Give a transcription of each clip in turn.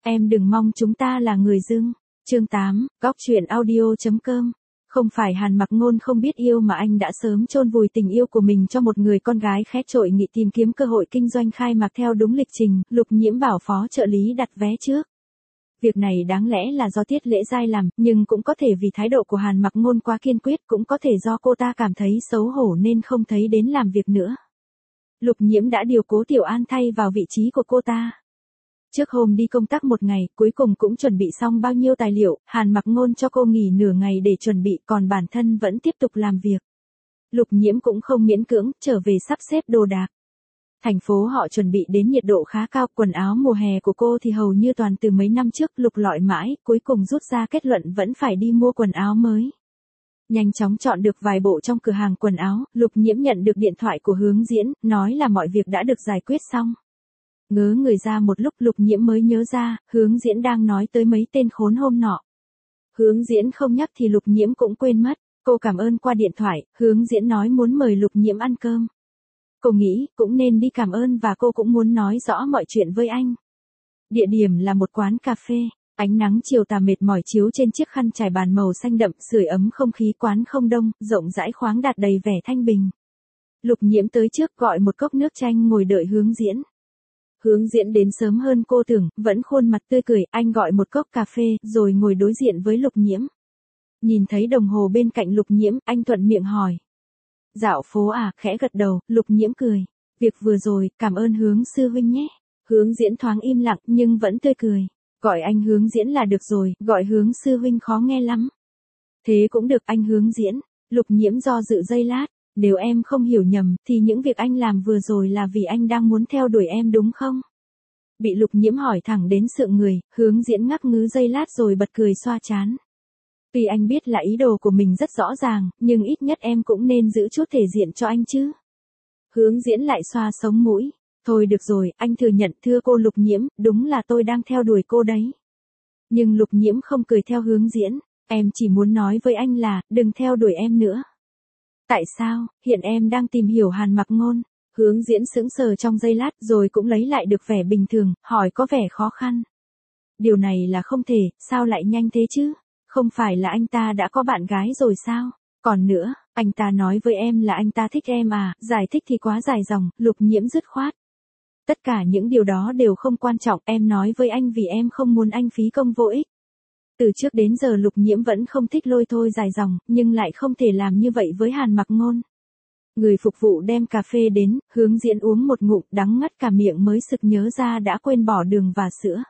Em đừng mong chúng ta là người dưng. Chương 8, góc truyện audio.com. Không phải Hàn Mặc Ngôn không biết yêu mà anh đã sớm chôn vùi tình yêu của mình cho một người con gái khét trội nghị tìm kiếm cơ hội kinh doanh khai mạc theo đúng lịch trình, Lục Nhiễm bảo phó trợ lý đặt vé trước. Việc này đáng lẽ là do Tiết Lễ Giai làm, nhưng cũng có thể vì thái độ của Hàn Mặc Ngôn quá kiên quyết, cũng có thể do cô ta cảm thấy xấu hổ nên không thấy đến làm việc nữa. Lục Nhiễm đã điều Cố Tiểu An thay vào vị trí của cô ta. Trước hôm đi công tác một ngày, cuối cùng cũng chuẩn bị xong bao nhiêu tài liệu, Hàn Mặc Ngôn cho cô nghỉ nửa ngày để chuẩn bị, còn bản thân vẫn tiếp tục làm việc. Lục Nhiễm cũng không miễn cưỡng, trở về sắp xếp đồ đạc. Thành phố họ chuẩn bị đến nhiệt độ khá cao, quần áo mùa hè của cô thì hầu như toàn từ mấy năm trước, lục lọi mãi, cuối cùng rút ra kết luận vẫn phải đi mua quần áo mới. Nhanh chóng chọn được vài bộ trong cửa hàng quần áo, Lục Nhiễm nhận được điện thoại của Hướng Diễn, nói là mọi việc đã được giải quyết xong. Ngớ người ra một lúc, Lục Nhiễm mới nhớ ra, Hướng Diễn đang nói tới mấy tên khốn hôm nọ. Hướng Diễn không nhắc thì Lục Nhiễm cũng quên mất, cô cảm ơn qua điện thoại, Hướng Diễn nói muốn mời Lục Nhiễm ăn cơm. Cô nghĩ, cũng nên đi cảm ơn và cô cũng muốn nói rõ mọi chuyện với anh. Địa điểm là một quán cà phê, ánh nắng chiều tà mệt mỏi chiếu trên chiếc khăn trải bàn màu xanh đậm, sưởi ấm không khí quán không đông, rộng rãi khoáng đạt đầy vẻ thanh bình. Lục Nhiễm tới trước gọi một cốc nước chanh ngồi đợi Hướng Diễn. Hướng Diễn đến sớm hơn cô tưởng, vẫn khuôn mặt tươi cười, anh gọi một cốc cà phê, rồi ngồi đối diện với Lục Nhiễm. Nhìn thấy đồng hồ bên cạnh Lục Nhiễm, anh thuận miệng hỏi. Dạo phố à, khẽ gật đầu, Lục Nhiễm cười. Việc vừa rồi, cảm ơn Hướng sư huynh nhé. Hướng Diễn thoáng im lặng, nhưng vẫn tươi cười. Gọi anh Hướng Diễn là được rồi, gọi Hướng sư huynh khó nghe lắm. Thế cũng được anh Hướng Diễn. Lục Nhiễm do dự giây lát. Nếu em không hiểu nhầm, thì những việc anh làm vừa rồi là vì anh đang muốn theo đuổi em đúng không? Bị Lục Nhiễm hỏi thẳng đến sượng người, Hướng Diễn ngắc ngứ giây lát rồi bật cười xoa trán. Tuy anh biết là ý đồ của mình rất rõ ràng, nhưng ít nhất em cũng nên giữ chút thể diện cho anh chứ. Hướng Diễn lại xoa sống mũi. Thôi được rồi, anh thừa nhận, thưa cô Lục Nhiễm, đúng là tôi đang theo đuổi cô đấy. Nhưng Lục Nhiễm không cười theo Hướng Diễn, em chỉ muốn nói với anh là, đừng theo đuổi em nữa. Tại sao, hiện em đang tìm hiểu Hàn Mặc Ngôn? Hướng Diễn sững sờ trong giây lát rồi cũng lấy lại được vẻ bình thường, hỏi có vẻ khó khăn. Điều này là không thể, sao lại nhanh thế chứ? Không phải là anh ta đã có bạn gái rồi sao? Còn nữa, anh ta nói với em là anh ta thích em à, giải thích thì quá dài dòng, Lục Nhiễm dứt khoát. Tất cả những điều đó đều không quan trọng, em nói với anh vì em không muốn anh phí công vô ích. Từ trước đến giờ Lục Nhiễm vẫn không thích lôi thôi dài dòng, nhưng lại không thể làm như vậy với Hàn Mặc Ngôn. Người phục vụ đem cà phê đến, Hướng Diễn uống một ngụm đắng ngắt cả miệng mới sực nhớ ra đã quên bỏ đường và sữa.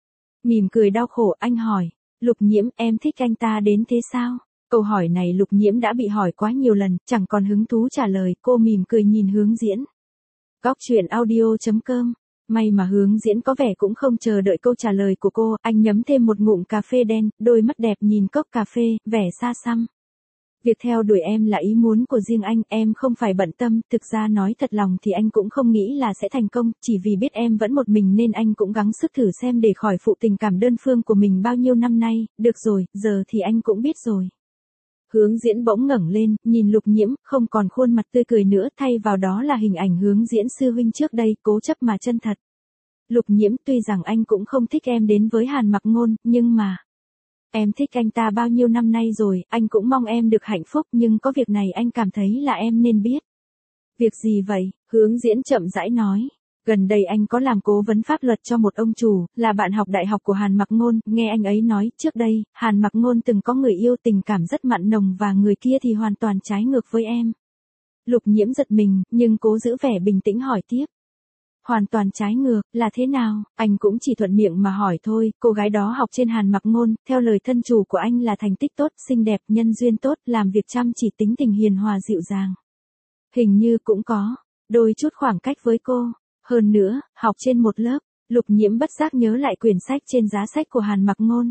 Mỉm cười đau khổ, anh hỏi, Lục Nhiễm, em thích anh ta đến thế sao? Câu hỏi này Lục Nhiễm đã bị hỏi quá nhiều lần, chẳng còn hứng thú trả lời, cô mỉm cười nhìn Hướng Diễn. Góc truyện audio.com. May mà Hướng Diễn có vẻ cũng không chờ đợi câu trả lời của cô, anh nhấm thêm một ngụm cà phê đen, đôi mắt đẹp nhìn cốc cà phê, vẻ xa xăm. Việc theo đuổi em là ý muốn của riêng anh, em không phải bận tâm, thực ra nói thật lòng thì anh cũng không nghĩ là sẽ thành công, chỉ vì biết em vẫn một mình nên anh cũng gắng sức thử xem để khỏi phụ tình cảm đơn phương của mình bao nhiêu năm nay, được rồi, giờ thì anh cũng biết rồi. Hướng Diễn bỗng ngẩng lên, nhìn Lục Nhiễm, không còn khuôn mặt tươi cười nữa, thay vào đó là hình ảnh Hướng Diễn sư huynh trước đây, cố chấp mà chân thật. Lục Nhiễm, tuy rằng anh cũng không thích em đến với Hàn Mặc Ngôn, nhưng mà... Em thích anh ta bao nhiêu năm nay rồi, anh cũng mong em được hạnh phúc, nhưng có việc này anh cảm thấy là em nên biết. Việc gì vậy? Hướng Diễn chậm rãi nói. Gần đây anh có làm cố vấn pháp luật cho một ông chủ, là bạn học đại học của Hàn Mặc Ngôn, nghe anh ấy nói, trước đây, Hàn Mặc Ngôn từng có người yêu tình cảm rất mặn nồng và người kia thì hoàn toàn trái ngược với em. Lục Nhiễm giật mình, nhưng cố giữ vẻ bình tĩnh hỏi tiếp. Hoàn toàn trái ngược, là thế nào? Anh cũng chỉ thuận miệng mà hỏi thôi, cô gái đó học trên Hàn Mặc Ngôn, theo lời thân chủ của anh là thành tích tốt, xinh đẹp, nhân duyên tốt, làm việc chăm chỉ, tính tình hiền hòa dịu dàng. Hình như cũng có đôi chút khoảng cách với cô. Hơn nữa, học trên một lớp, Lục Nhiễm bất giác nhớ lại quyển sách trên giá sách của Hàn Mặc Ngôn.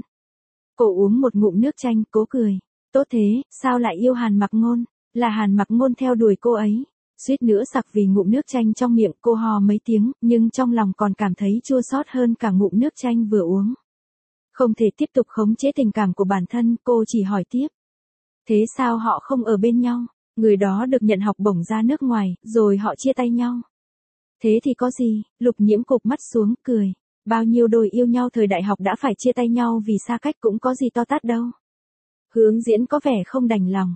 Cô uống một ngụm nước chanh, cố cười. Tốt thế, sao lại yêu Hàn Mặc Ngôn? Là Hàn Mặc Ngôn theo đuổi cô ấy. Suýt nữa sặc vì ngụm nước chanh trong miệng, cô hò mấy tiếng, nhưng trong lòng còn cảm thấy chua xót hơn cả ngụm nước chanh vừa uống. Không thể tiếp tục khống chế tình cảm của bản thân, cô chỉ hỏi tiếp. Thế sao họ không ở bên nhau? Người đó được nhận học bổng ra nước ngoài, rồi họ chia tay nhau. Thế thì có gì? Lục Nhiễm cụp mắt xuống, cười. Bao nhiêu đôi yêu nhau thời đại học đã phải chia tay nhau vì xa cách cũng có gì to tát đâu. Hướng Diễn có vẻ không đành lòng.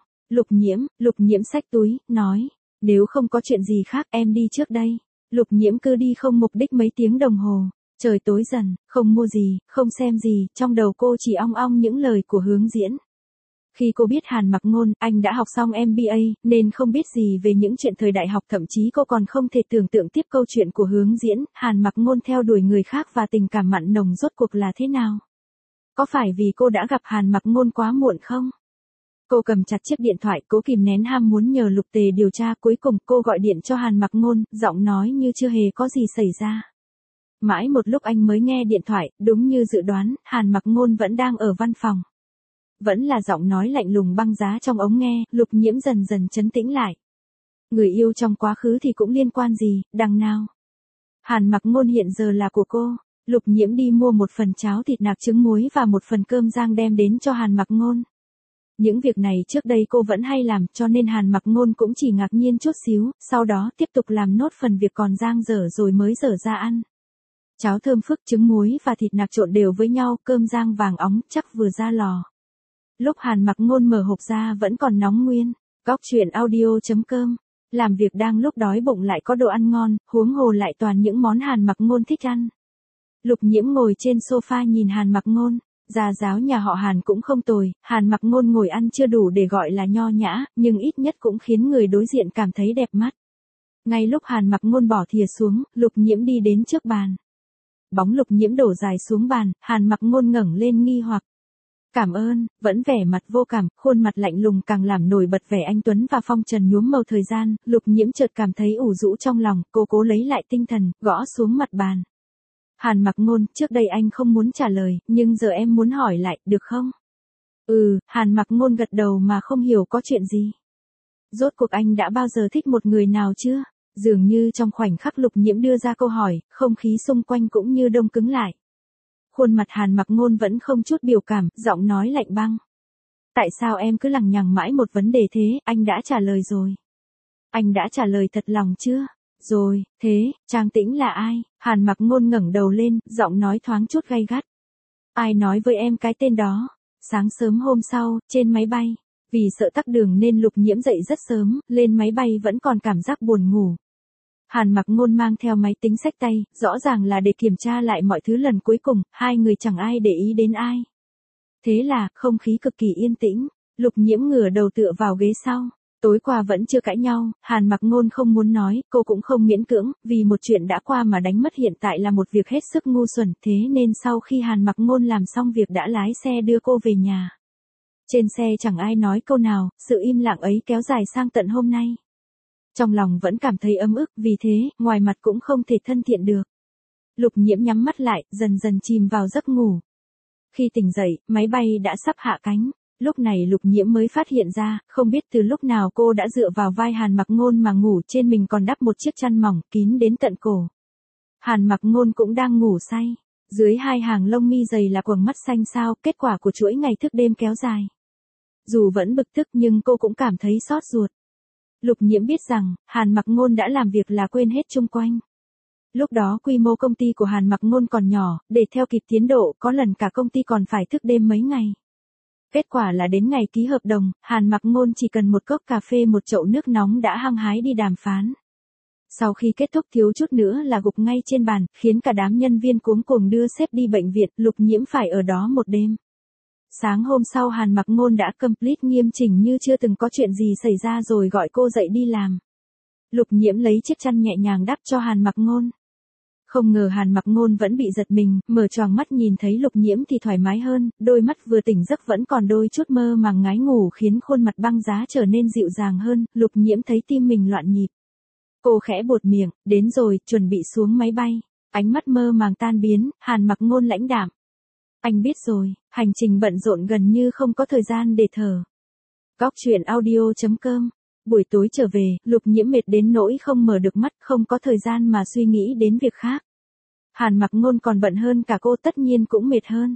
Lục Nhiễm xách túi, nói, nếu không có chuyện gì khác em đi trước đây. Lục Nhiễm cứ đi không mục đích mấy tiếng đồng hồ. Trời tối dần, không mua gì, không xem gì, trong đầu cô chỉ ong ong những lời của Hướng Diễn. Khi cô biết Hàn Mặc Ngôn, anh đã học xong MBA, nên không biết gì về những chuyện thời đại học, thậm chí cô còn không thể tưởng tượng tiếp câu chuyện của Hướng Diễn, Hàn Mặc Ngôn theo đuổi người khác và tình cảm mặn nồng rốt cuộc là thế nào. Có phải vì cô đã gặp Hàn Mặc Ngôn quá muộn không? Cô cầm chặt chiếc điện thoại, cố kìm nén ham muốn nhờ Lục Tề điều tra, cuối cùng cô gọi điện cho Hàn Mặc Ngôn, giọng nói như chưa hề có gì xảy ra. Mãi một lúc anh mới nghe điện thoại, đúng như dự đoán, Hàn Mặc Ngôn vẫn đang ở văn phòng. Vẫn là giọng nói lạnh lùng băng giá trong ống nghe, Lục Nhiễm dần dần trấn tĩnh lại. Người yêu trong quá khứ thì cũng liên quan gì, đằng nào. Hàn Mặc Ngôn hiện giờ là của cô. Lục Nhiễm đi mua một phần cháo thịt nạc trứng muối và một phần cơm rang đem đến cho Hàn Mặc Ngôn. Những việc này trước đây cô vẫn hay làm, cho nên Hàn Mặc Ngôn cũng chỉ ngạc nhiên chút xíu, sau đó tiếp tục làm nốt phần việc còn dang dở rồi mới dở ra ăn. Cháo thơm phức, trứng muối và thịt nạc trộn đều với nhau, cơm rang vàng óng chắc vừa ra lò. Lúc Hàn Mặc Ngôn mở hộp ra vẫn còn nóng nguyên. Góc truyện audio.com. Làm việc đang lúc đói bụng lại có đồ ăn ngon, huống hồ lại toàn những món Hàn Mặc Ngôn thích ăn. Lục Nhiễm ngồi trên sofa nhìn Hàn Mặc Ngôn. Gia giáo nhà họ Hàn cũng không tồi, Hàn Mặc Ngôn ngồi ăn chưa đủ để gọi là nho nhã, nhưng ít nhất cũng khiến người đối diện cảm thấy đẹp mắt. Ngay lúc Hàn Mặc Ngôn bỏ thìa xuống, Lục Nhiễm đi đến trước bàn. Bóng Lục Nhiễm đổ dài xuống bàn, Hàn Mặc Ngôn ngẩng lên nghi hoặc. Cảm ơn, vẫn vẻ mặt vô cảm, khuôn mặt lạnh lùng càng làm nổi bật vẻ anh tuấn và phong trần nhuốm màu thời gian, Lục Nhiễm chợt cảm thấy ủ rũ trong lòng, cô cố lấy lại tinh thần, gõ xuống mặt bàn. Hàn Mặc Ngôn, trước đây anh không muốn trả lời, nhưng giờ em muốn hỏi lại, được không? Hàn Mặc Ngôn gật đầu mà không hiểu có chuyện gì. Rốt cuộc anh đã bao giờ thích một người nào chưa? Dường như trong khoảnh khắc Lục Nhiễm đưa ra câu hỏi, không khí xung quanh cũng như đông cứng lại. Khuôn mặt Hàn Mặc Ngôn vẫn không chút biểu cảm, giọng nói lạnh băng. Tại sao em cứ lằng nhằng mãi một vấn đề thế, anh đã trả lời rồi. Anh đã trả lời thật lòng chưa? Rồi, thế, Trang Tĩnh là ai? Hàn Mặc Ngôn ngẩng đầu lên, giọng nói thoáng chút gay gắt. Ai nói với em cái tên đó? Sáng sớm hôm sau, trên máy bay. Vì sợ tắc đường nên Lục Nhiễm dậy rất sớm, lên máy bay vẫn còn cảm giác buồn ngủ. Hàn Mặc Ngôn mang theo máy tính xách tay, rõ ràng là để kiểm tra lại mọi thứ lần cuối cùng, hai người chẳng ai để ý đến ai. Thế là, không khí cực kỳ yên tĩnh, Lục Nhiễm ngửa đầu tựa vào ghế sau. Tối qua vẫn chưa cãi nhau, Hàn Mặc Ngôn không muốn nói, cô cũng không miễn cưỡng, vì một chuyện đã qua mà đánh mất hiện tại là một việc hết sức ngu xuẩn, thế nên sau khi Hàn Mặc Ngôn làm xong việc đã lái xe đưa cô về nhà. Trên xe chẳng ai nói câu nào, sự im lặng ấy kéo dài sang tận hôm nay. Trong lòng vẫn cảm thấy ấm ức, vì thế, ngoài mặt cũng không thể thân thiện được. Lục Nhiễm nhắm mắt lại, dần dần chìm vào giấc ngủ. Khi tỉnh dậy, máy bay đã sắp hạ cánh. Lúc này Lục Nhiễm mới phát hiện ra, không biết từ lúc nào cô đã dựa vào vai Hàn Mặc Ngôn mà ngủ, trên mình còn đắp một chiếc chăn mỏng, kín đến tận cổ. Hàn Mặc Ngôn cũng đang ngủ say. Dưới hai hàng lông mi dày là quầng mắt xanh xao, kết quả của chuỗi ngày thức đêm kéo dài. Dù vẫn bực tức nhưng cô cũng cảm thấy xót ruột. Lục Nhiễm biết rằng, Hàn Mặc Ngôn đã làm việc là quên hết chung quanh. Lúc đó quy mô công ty của Hàn Mặc Ngôn còn nhỏ, để theo kịp tiến độ, có lần cả công ty còn phải thức đêm mấy ngày. Kết quả là đến ngày ký hợp đồng, Hàn Mặc Ngôn chỉ cần một cốc cà phê một chậu nước nóng đã hăng hái đi đàm phán. Sau khi kết thúc thiếu chút nữa là gục ngay trên bàn, khiến cả đám nhân viên cuống cuồng đưa sếp đi bệnh viện, Lục Nhiễm phải ở đó một đêm. Sáng hôm sau Hàn Mặc Ngôn đã complete nghiêm chỉnh như chưa từng có chuyện gì xảy ra rồi gọi cô dậy đi làm. Lục Nhiễm lấy chiếc chăn nhẹ nhàng đắp cho Hàn Mặc Ngôn. Không ngờ Hàn Mặc Ngôn vẫn bị giật mình, mở choàng mắt nhìn thấy Lục Nhiễm thì thoải mái hơn, đôi mắt vừa tỉnh giấc vẫn còn đôi chút mơ màng ngái ngủ khiến khuôn mặt băng giá trở nên dịu dàng hơn, Lục Nhiễm thấy tim mình loạn nhịp. Cô khẽ buột miệng, đến rồi, chuẩn bị xuống máy bay. Ánh mắt mơ màng tan biến, Hàn Mặc Ngôn lãnh đạm. Anh biết rồi, hành trình bận rộn gần như không có thời gian để thở. Góc truyện audio.com. Buổi tối trở về, Lục Nhiễm mệt đến nỗi không mở được mắt, không có thời gian mà suy nghĩ đến việc khác. Hàn Mặc Ngôn còn bận hơn cả cô, tất nhiên cũng mệt hơn.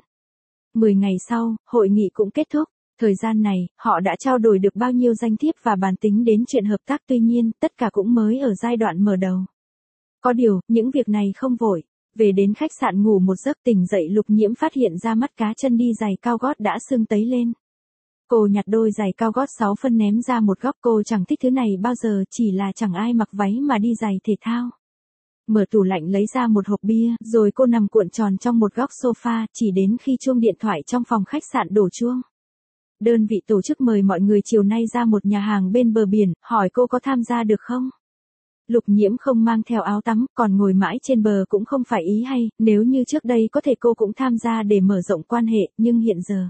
10 ngày sau, hội nghị cũng kết thúc. Thời gian này, họ đã trao đổi được bao nhiêu danh thiếp và bàn tính đến chuyện hợp tác, tuy nhiên, tất cả cũng mới ở giai đoạn mở đầu. Có điều, những việc này không vội. Về đến khách sạn ngủ một giấc, tỉnh dậy Lục Nhiễm phát hiện ra mắt cá chân đi giày cao gót đã sưng tấy lên. Cô nhặt đôi giày cao gót 6 phân ném ra một góc, cô chẳng thích thứ này bao giờ, chỉ là chẳng ai mặc váy mà đi giày thể thao. Mở tủ lạnh lấy ra một hộp bia, rồi cô nằm cuộn tròn trong một góc sofa, chỉ đến khi chuông điện thoại trong phòng khách sạn đổ chuông. Đơn vị tổ chức mời mọi người chiều nay ra một nhà hàng bên bờ biển, hỏi cô có tham gia được không? Lục Nhiễm không mang theo áo tắm, còn ngồi mãi trên bờ cũng không phải ý hay, nếu như trước đây có thể cô cũng tham gia để mở rộng quan hệ, nhưng hiện giờ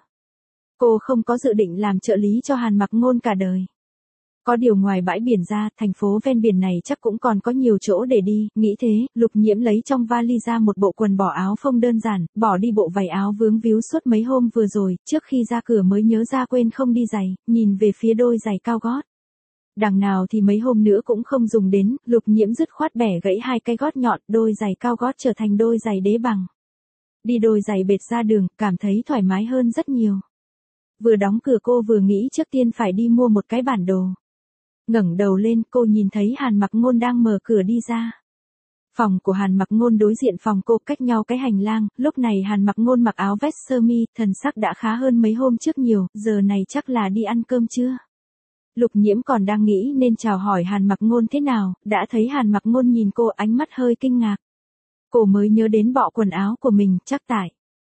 cô không có dự định làm trợ lý cho Hàn Mặc Ngôn cả đời. Có điều ngoài bãi biển ra, thành phố ven biển này chắc cũng còn có nhiều chỗ để đi, nghĩ thế, Lục Nhiễm lấy trong vali ra một bộ quần bỏ áo phông đơn giản, bỏ đi bộ váy áo vướng víu suốt mấy hôm vừa rồi, trước khi ra cửa mới nhớ ra quên không đi giày, nhìn về phía đôi giày cao gót. Đằng nào thì mấy hôm nữa cũng không dùng đến, Lục Nhiễm dứt khoát bẻ gãy hai cái gót nhọn, đôi giày cao gót trở thành đôi giày đế bằng. Đi đôi giày bệt ra đường, cảm thấy thoải mái hơn rất nhiều. Vừa đóng cửa cô vừa nghĩ trước tiên phải đi mua một cái bản đồ. Ngẩng đầu lên, cô nhìn thấy Hàn Mặc Ngôn đang mở cửa đi ra. Phòng của Hàn Mặc Ngôn đối diện phòng cô, cách nhau cái hành lang, lúc này Hàn Mặc Ngôn mặc áo vest sơ mi, thần sắc đã khá hơn mấy hôm trước nhiều, giờ này chắc là đi ăn cơm trưa. Lục Nhiễm còn đang nghĩ nên chào hỏi Hàn Mặc Ngôn thế nào, đã thấy Hàn Mặc Ngôn nhìn cô, ánh mắt hơi kinh ngạc. Cô mới nhớ đến bộ quần áo của mình, chắc tại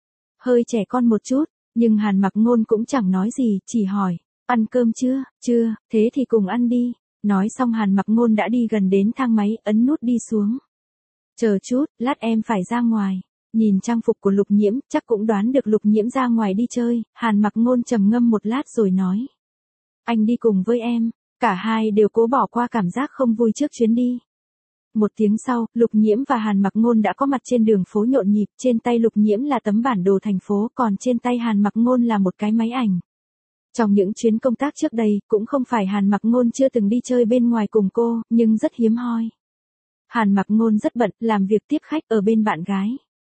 hơi trẻ con một chút, nhưng Hàn Mặc Ngôn cũng chẳng nói gì, chỉ hỏi, ăn cơm chưa? Chưa, thế thì cùng ăn đi. Nói xong Hàn Mặc Ngôn đã đi gần đến thang máy, ấn nút đi xuống. Chờ chút, lát em phải ra ngoài. Nhìn trang phục của Lục Nhiễm, chắc cũng đoán được Lục Nhiễm ra ngoài đi chơi, Hàn Mặc Ngôn trầm ngâm một lát rồi nói. Anh đi cùng với em. Cả hai đều cố bỏ qua cảm giác không vui trước chuyến đi. Một tiếng sau, Lục Nhiễm và Hàn Mặc Ngôn đã có mặt trên đường phố nhộn nhịp, trên tay Lục Nhiễm là tấm bản đồ thành phố, còn trên tay Hàn Mặc Ngôn là một cái máy ảnh. Trong những chuyến công tác trước đây, cũng không phải Hàn Mặc Ngôn chưa từng đi chơi bên ngoài cùng cô, nhưng rất hiếm hoi. Hàn Mặc Ngôn rất bận, làm việc tiếp khách ở bên bạn gái.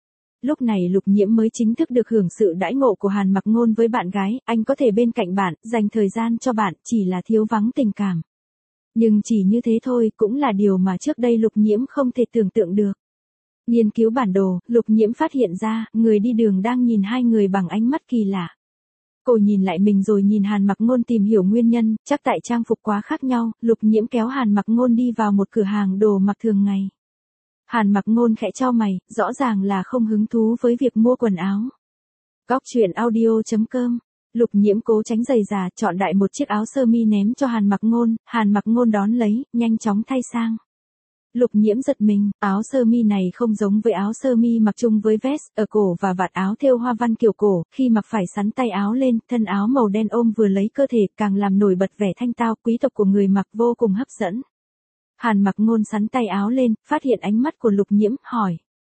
Lúc này Lục Nhiễm mới chính thức được hưởng sự đãi ngộ của Hàn Mặc Ngôn với bạn gái, anh có thể bên cạnh bạn, dành thời gian cho bạn, chỉ là thiếu vắng tình cảm. Nhưng chỉ như thế thôi, cũng là điều mà trước đây Lục Nhiễm không thể tưởng tượng được. Nghiên cứu bản đồ, Lục Nhiễm phát hiện ra, người đi đường đang nhìn hai người bằng ánh mắt kỳ lạ. Cô nhìn lại mình rồi nhìn Hàn Mặc Ngôn tìm hiểu nguyên nhân, chắc tại trang phục quá khác nhau, Lục Nhiễm kéo Hàn Mặc Ngôn đi vào một cửa hàng đồ mặc thường ngày. Hàn Mặc Ngôn khẽ chau mày, rõ ràng là không hứng thú với việc mua quần áo. Góc truyện audio.com. Lục Nhiễm cố tránh giày già, chọn đại một chiếc áo sơ mi ném cho Hàn Mặc Ngôn đón lấy, nhanh chóng thay sang. Lục Nhiễm giật mình, áo sơ mi này không giống với áo sơ mi mặc chung với vest, ở cổ và vạt áo thêu hoa văn kiểu cổ, khi mặc phải xắn tay áo lên, thân áo màu đen ôm vừa lấy cơ thể, càng làm nổi bật vẻ thanh tao quý tộc của người mặc, vô cùng hấp dẫn. Hàn Mặc Ngôn xắn tay áo lên, phát hiện ánh mắt của Lục Nhiễm, hỏi.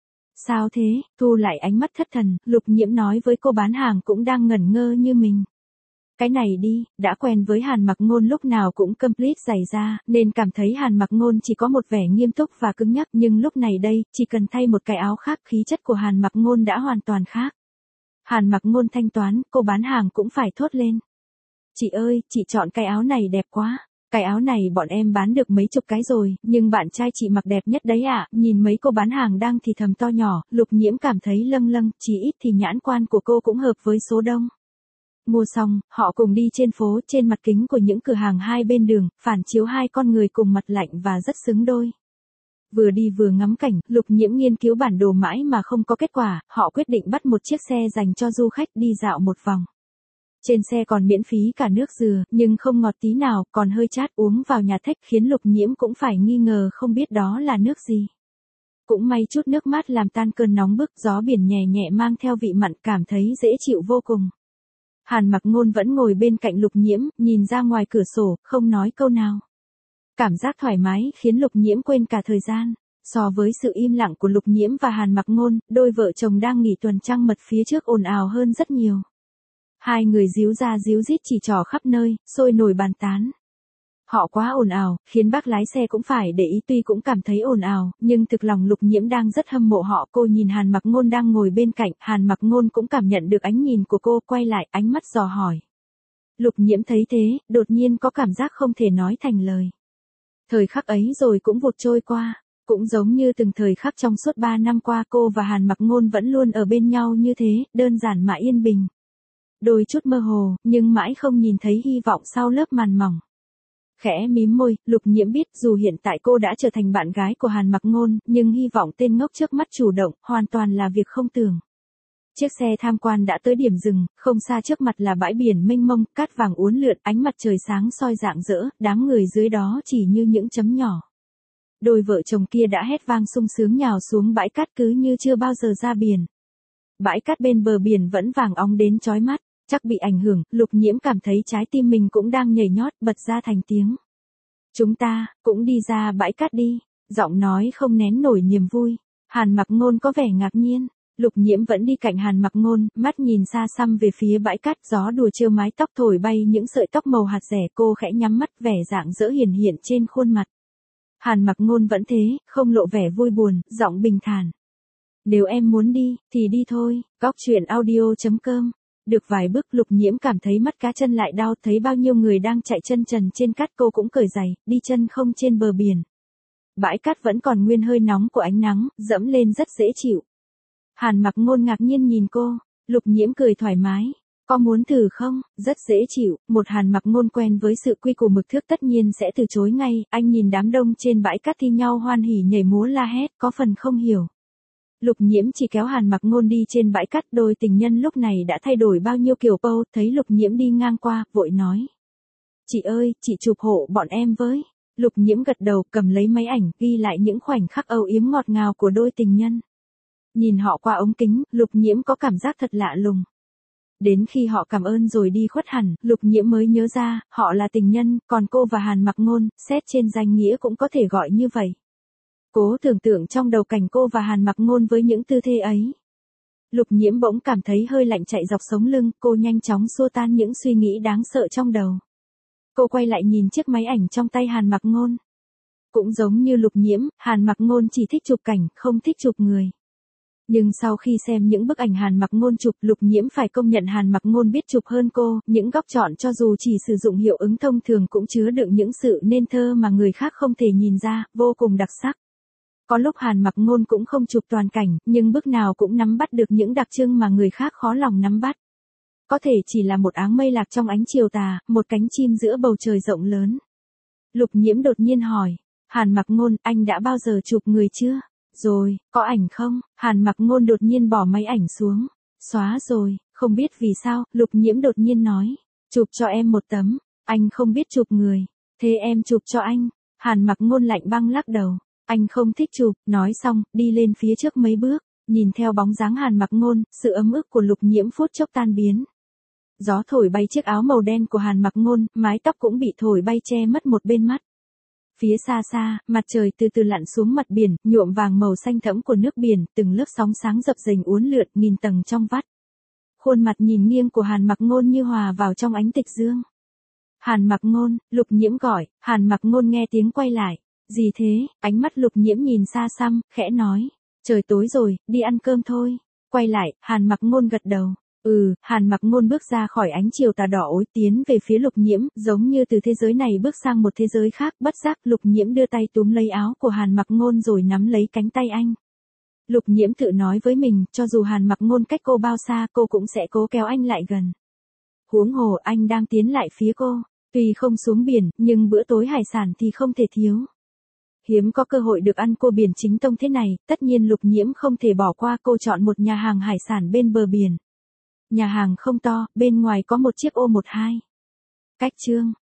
Sao thế? Thu lại ánh mắt thất thần, Lục Nhiễm nói với cô bán hàng cũng đang ngẩn ngơ như mình. Cái này đi, đã quen với Hàn Mặc Ngôn lúc nào cũng complete giày da, nên cảm thấy Hàn Mặc Ngôn chỉ có một vẻ nghiêm túc và cứng nhắc, nhưng lúc này đây, chỉ cần thay một cái áo khác, khí chất của Hàn Mặc Ngôn đã hoàn toàn khác. Hàn Mặc Ngôn thanh toán, cô bán hàng cũng phải thốt lên. Chị ơi, chị chọn cái áo này đẹp quá. Cái áo này bọn em bán được mấy chục cái rồi, nhưng bạn trai chị mặc đẹp nhất đấy ạ. Nhìn mấy cô bán hàng đang thì thầm to nhỏ, Lục Nhiễm cảm thấy lâng lâng, chỉ ít thì nhãn quan của cô cũng hợp với số đông. Mua xong, họ cùng đi trên phố, trên mặt kính của những cửa hàng hai bên đường, phản chiếu hai con người cùng mặt lạnh và rất xứng đôi. Vừa đi vừa ngắm cảnh, Lục Nhiễm nghiên cứu bản đồ mãi mà không có kết quả, họ quyết định bắt một chiếc xe dành cho du khách đi dạo một vòng. Trên xe còn miễn phí cả nước dừa, nhưng không ngọt tí nào, còn hơi chát, uống vào nhà thách khiến Lục Nhiễm cũng phải nghi ngờ không biết đó là nước gì. Cũng may chút nước mát làm tan cơn nóng bức, gió biển nhẹ nhẹ mang theo vị mặn, cảm thấy dễ chịu vô cùng. Hàn Mặc Ngôn vẫn ngồi bên cạnh Lục Nhiễm, nhìn ra ngoài cửa sổ, không nói câu nào. Cảm giác thoải mái khiến Lục Nhiễm quên cả thời gian. So với sự im lặng của Lục Nhiễm và Hàn Mặc Ngôn, đôi vợ chồng đang nghỉ tuần trăng mật phía trước ồn ào hơn rất nhiều. Hai người díu ra díu dít chỉ trỏ khắp nơi, sôi nổi bàn tán. Họ quá ồn ào, khiến bác lái xe cũng phải để ý, tuy cũng cảm thấy ồn ào, nhưng thực lòng Lục Nhiễm đang rất hâm mộ họ. Cô nhìn Hàn Mặc Ngôn đang ngồi bên cạnh, Hàn Mặc Ngôn cũng cảm nhận được ánh nhìn của cô, quay lại, ánh mắt dò hỏi. Lục Nhiễm thấy thế, đột nhiên có cảm giác không thể nói thành lời. Thời khắc ấy rồi cũng vụt trôi qua. Cũng giống như từng thời khắc trong suốt 3 năm qua cô và Hàn Mặc Ngôn vẫn luôn ở bên nhau như thế, đơn giản mà yên bình. Đôi chút mơ hồ, nhưng mãi không nhìn thấy hy vọng sau lớp màn mỏng. Khẽ mím môi, Lục Nhiễm biết dù hiện tại cô đã trở thành bạn gái của Hàn Mặc Ngôn, nhưng hy vọng tên ngốc trước mắt chủ động, hoàn toàn là việc không tưởng. Chiếc xe tham quan đã tới điểm dừng, không xa trước mặt là bãi biển mênh mông, cát vàng uốn lượn, ánh mặt trời sáng soi rạng rỡ, đám người dưới đó chỉ như những chấm nhỏ. Đôi vợ chồng kia đã hét vang sung sướng nhào xuống bãi cát cứ như chưa bao giờ ra biển. Bãi cát bên bờ biển vẫn vàng óng đến chói mắt, chắc bị ảnh hưởng, Lục Nhiễm cảm thấy trái tim mình cũng đang nhảy nhót, bật ra thành tiếng. Chúng ta, cũng đi ra bãi cát đi, giọng nói không nén nổi niềm vui. Hàn Mặc Ngôn có vẻ ngạc nhiên. Lục Nhiễm vẫn đi cạnh Hàn Mặc Ngôn, mắt nhìn xa xăm về phía bãi cát, gió đùa trêu mái tóc thổi bay những sợi tóc màu hạt rẻ, cô khẽ nhắm mắt, vẻ rạng rỡ hiển hiện trên khuôn mặt. Hàn Mặc Ngôn vẫn thế, không lộ vẻ vui buồn, giọng bình thản. Nếu em muốn đi, thì đi thôi. Góc truyện audio.com. Được vài bước Lục Nhiễm cảm thấy mắt cá chân lại đau, thấy bao nhiêu người đang chạy chân trần trên cát, cô cũng cởi giày, đi chân không trên bờ biển. Bãi cát vẫn còn nguyên hơi nóng của ánh nắng, dẫm lên rất dễ chịu. Hàn Mặc Ngôn ngạc nhiên nhìn cô, Lục Nhiễm cười thoải mái. Có muốn thử không? Rất dễ chịu, một Hàn Mặc Ngôn quen với sự quy củ mực thước tất nhiên sẽ từ chối ngay, anh nhìn đám đông trên bãi cát thi nhau hoan hỉ nhảy múa la hét, có phần không hiểu. Lục Nhiễm chỉ kéo Hàn Mặc Ngôn đi trên bãi cát, đôi tình nhân lúc này đã thay đổi bao nhiêu kiểu pose, thấy Lục Nhiễm đi ngang qua, vội nói. Chị ơi, chị chụp hộ bọn em với. Lục Nhiễm gật đầu, cầm lấy máy ảnh, ghi lại những khoảnh khắc âu yếm ngọt ngào của đôi tình nhân. Nhìn họ qua ống kính, Lục Nhiễm có cảm giác thật lạ lùng. Đến khi họ cảm ơn rồi đi khuất hẳn, Lục Nhiễm mới nhớ ra, họ là tình nhân, còn cô và Hàn Mặc Ngôn, xét trên danh nghĩa cũng có thể gọi như vậy. Cố tưởng tượng trong đầu cảnh cô và Hàn Mặc Ngôn với những tư thế ấy. Lục Nhiễm bỗng cảm thấy hơi lạnh chạy dọc sống lưng, cô nhanh chóng xua tan những suy nghĩ đáng sợ trong đầu. Cô quay lại nhìn chiếc máy ảnh trong tay Hàn Mặc Ngôn. Cũng giống như Lục Nhiễm, Hàn Mặc Ngôn chỉ thích chụp cảnh, không thích chụp người. Nhưng sau khi xem những bức ảnh Hàn Mặc Ngôn chụp, Lục Nhiễm phải công nhận Hàn Mặc Ngôn biết chụp hơn cô, những góc chọn cho dù chỉ sử dụng hiệu ứng thông thường cũng chứa đựng những sự nên thơ mà người khác không thể nhìn ra, vô cùng đặc sắc. Có lúc Hàn Mặc Ngôn cũng không chụp toàn cảnh, nhưng bức nào cũng nắm bắt được những đặc trưng mà người khác khó lòng nắm bắt. Có thể chỉ là một áng mây lạc trong ánh chiều tà, một cánh chim giữa bầu trời rộng lớn. Lục Nhiễm đột nhiên hỏi, Hàn Mặc Ngôn, anh đã bao giờ chụp người chưa? Rồi, có ảnh không? Hàn Mặc Ngôn đột nhiên bỏ máy ảnh xuống. Xóa rồi, không biết vì sao, Lục Nhiễm đột nhiên nói. Chụp cho em một tấm, anh không biết chụp người. Thế em chụp cho anh. Hàn Mặc Ngôn lạnh băng lắc đầu. Anh không thích chụp, nói xong, đi lên phía trước mấy bước. Nhìn theo bóng dáng Hàn Mặc Ngôn, sự ấm ức của Lục Nhiễm phút chốc tan biến. Gió thổi bay chiếc áo màu đen của Hàn Mặc Ngôn, mái tóc cũng bị thổi bay che mất một bên mắt. Phía xa xa, mặt trời từ từ lặn xuống mặt biển, nhuộm vàng màu xanh thẫm của nước biển, từng lớp sóng sáng dập dềnh uốn lượn, nghìn tầng trong vắt. Khuôn mặt nhìn nghiêng của Hàn Mặc Ngôn như hòa vào trong ánh tịch dương. Hàn Mặc Ngôn, Lục Nhiễm gọi, Hàn Mặc Ngôn nghe tiếng quay lại. Gì thế? Ánh mắt Lục Nhiễm nhìn xa xăm, khẽ nói. Trời tối rồi, đi ăn cơm thôi. Quay lại, Hàn Mặc Ngôn gật đầu. Hàn Mặc Ngôn bước ra khỏi ánh chiều tà đỏ ối, tiến về phía Lục Nhiễm, giống như từ thế giới này bước sang một thế giới khác, bất giác Lục Nhiễm đưa tay túm lấy áo của Hàn Mặc Ngôn rồi nắm lấy cánh tay anh. Lục Nhiễm tự nói với mình, cho dù Hàn Mặc Ngôn cách cô bao xa, cô cũng sẽ cố kéo anh lại gần. Huống hồ anh đang tiến lại phía cô, tuy không xuống biển, nhưng bữa tối hải sản thì không thể thiếu. Hiếm có cơ hội được ăn cua biển chính tông thế này, tất nhiên Lục Nhiễm không thể bỏ qua, cô chọn một nhà hàng hải sản bên bờ biển. Nhà hàng không to, bên ngoài có một chiếc ô 12. Cách chương